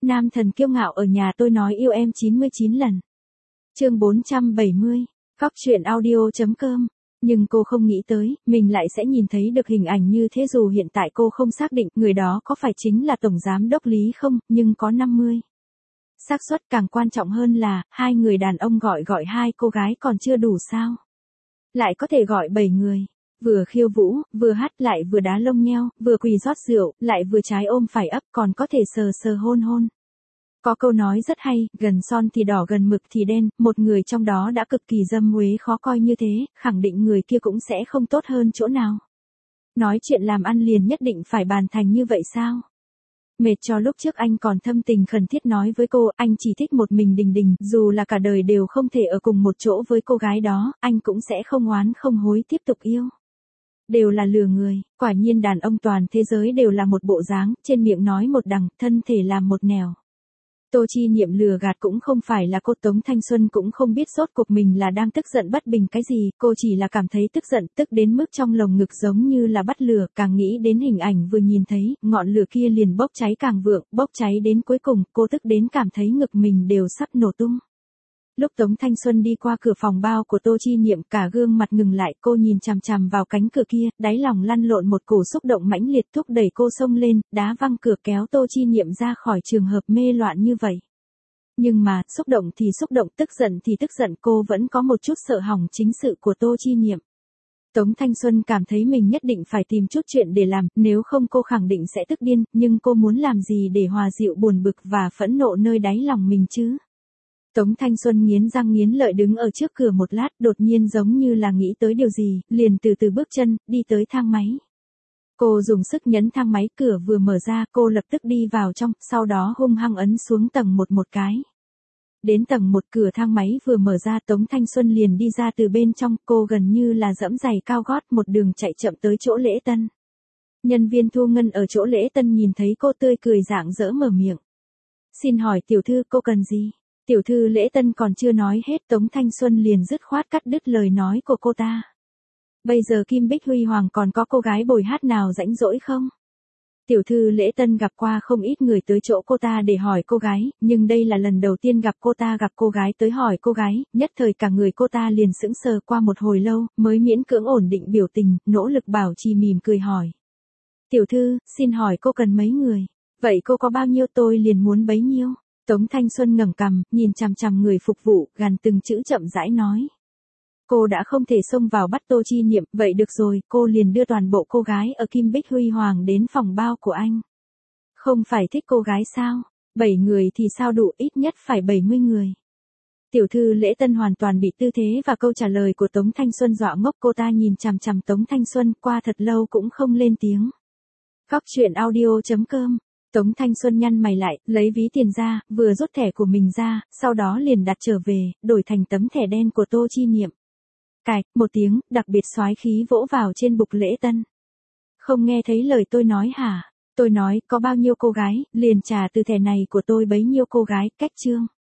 Nam thần kiêu ngạo ở nhà tôi nói yêu em 99 lần. Chương 470, Cóc truyện audio.com. Nhưng cô không nghĩ tới, mình lại sẽ nhìn thấy được hình ảnh như thế dù hiện tại cô không xác định người đó có phải chính là Tổng Giám đốc Lý không, nhưng có 50. Xác suất càng quan trọng hơn là, hai người đàn ông gọi hai cô gái còn chưa đủ sao. Lại có thể gọi 7 người. Vừa khiêu vũ, vừa hát lại vừa đá lông nheo, vừa quỳ rót rượu, lại vừa trái ôm phải ấp còn có thể sờ hôn hôn. Có câu nói rất hay, gần son thì đỏ gần mực thì đen, một người trong đó đã cực kỳ dâm uế khó coi như thế, khẳng định người kia cũng sẽ không tốt hơn chỗ nào. Nói chuyện làm ăn liền nhất định phải bàn thành như vậy sao? Mệt cho lúc trước anh còn thâm tình khẩn thiết nói với cô, anh chỉ thích một mình Đình Đình, dù là cả đời đều không thể ở cùng một chỗ với cô gái đó, anh cũng sẽ không oán không hối tiếp tục yêu. Đều là lừa người, quả nhiên đàn ông toàn thế giới đều là một bộ dáng, trên miệng nói một đằng, thân thể làm một nẻo. Tô Chi Niệm lừa gạt cũng không phải là cô, Tống Thanh Xuân cũng không biết rốt cuộc mình là đang tức giận bất bình cái gì, cô chỉ là cảm thấy tức giận, tức đến mức trong lồng ngực giống như là bắt lửa, càng nghĩ đến hình ảnh vừa nhìn thấy, ngọn lửa kia liền bốc cháy càng vượng, bốc cháy đến cuối cùng, cô tức đến cảm thấy ngực mình đều sắp nổ tung. Lúc Tống Thanh Xuân đi qua cửa phòng bao của Tô Chi Niệm cả gương mặt ngừng lại, cô nhìn chằm chằm vào cánh cửa kia, đáy lòng lăn lộn một cổ xúc động mãnh liệt thúc đẩy cô xông lên, đá văng cửa kéo Tô Chi Niệm ra khỏi trường hợp mê loạn như vậy. Nhưng mà, xúc động thì xúc động, tức giận thì tức giận, cô vẫn có một chút sợ hỏng chính sự của Tô Chi Niệm. Tống Thanh Xuân cảm thấy mình nhất định phải tìm chút chuyện để làm, nếu không cô khẳng định sẽ tức điên, nhưng cô muốn làm gì để hòa dịu buồn bực và phẫn nộ nơi đáy lòng mình chứ? Tống Thanh Xuân nghiến răng nghiến lợi đứng ở trước cửa một lát, đột nhiên giống như là nghĩ tới điều gì, liền từ từ bước chân, đi tới thang máy. Cô dùng sức nhấn thang máy, cửa vừa mở ra, cô lập tức đi vào trong, sau đó hung hăng ấn xuống tầng 1 cái. Đến tầng 1 cửa thang máy vừa mở ra, Tống Thanh Xuân liền đi ra từ bên trong, cô gần như là dẫm giày cao gót một đường chạy chậm tới chỗ lễ tân. Nhân viên thu ngân ở chỗ lễ tân nhìn thấy cô tươi cười rạng rỡ mở miệng. Xin hỏi tiểu thư cô cần gì? Tiểu thư lễ tân còn chưa nói hết, Tống Thanh Xuân liền dứt khoát cắt đứt lời nói của cô ta. Bây giờ Kim Bích Huy Hoàng còn có cô gái bồi hát nào rãnh rỗi không? Tiểu thư lễ tân gặp qua không ít người tới chỗ cô ta để hỏi cô gái, nhưng đây là lần đầu tiên gặp cô gái tới hỏi cô gái, nhất thời cả người cô ta liền sững sờ qua một hồi lâu, mới miễn cưỡng ổn định biểu tình, nỗ lực bảo trì mỉm cười hỏi. Tiểu thư, xin hỏi cô cần mấy người? Vậy cô có bao nhiêu tôi liền muốn bấy nhiêu? Tống Thanh Xuân ngẩng cằm, nhìn chằm chằm người phục vụ, gằn từng chữ chậm rãi nói. Cô đã không thể xông vào bắt Tô Chi Niệm, vậy được rồi, cô liền đưa toàn bộ cô gái ở Kim Bích Huy Hoàng đến phòng bao của anh. Không phải thích cô gái sao? 7 người thì sao đủ, ít nhất phải 70 người. Tiểu thư lễ tân hoàn toàn bị tư thế và câu trả lời của Tống Thanh Xuân dọa ngốc, cô ta nhìn chằm chằm Tống Thanh Xuân qua thật lâu cũng không lên tiếng. Cóc truyện audio.com. Tống Thanh Xuân nhăn mày lại, lấy ví tiền ra, vừa rút thẻ của mình ra, sau đó liền đặt trở về, đổi thành tấm thẻ đen của Tô Chi Niệm. Cạch, một tiếng, đặc biệt soái khí vỗ vào trên bục lễ tân. Không nghe thấy lời tôi nói hả? Tôi nói, có bao nhiêu cô gái, liền trả từ thẻ này của tôi bấy nhiêu cô gái, cách chương.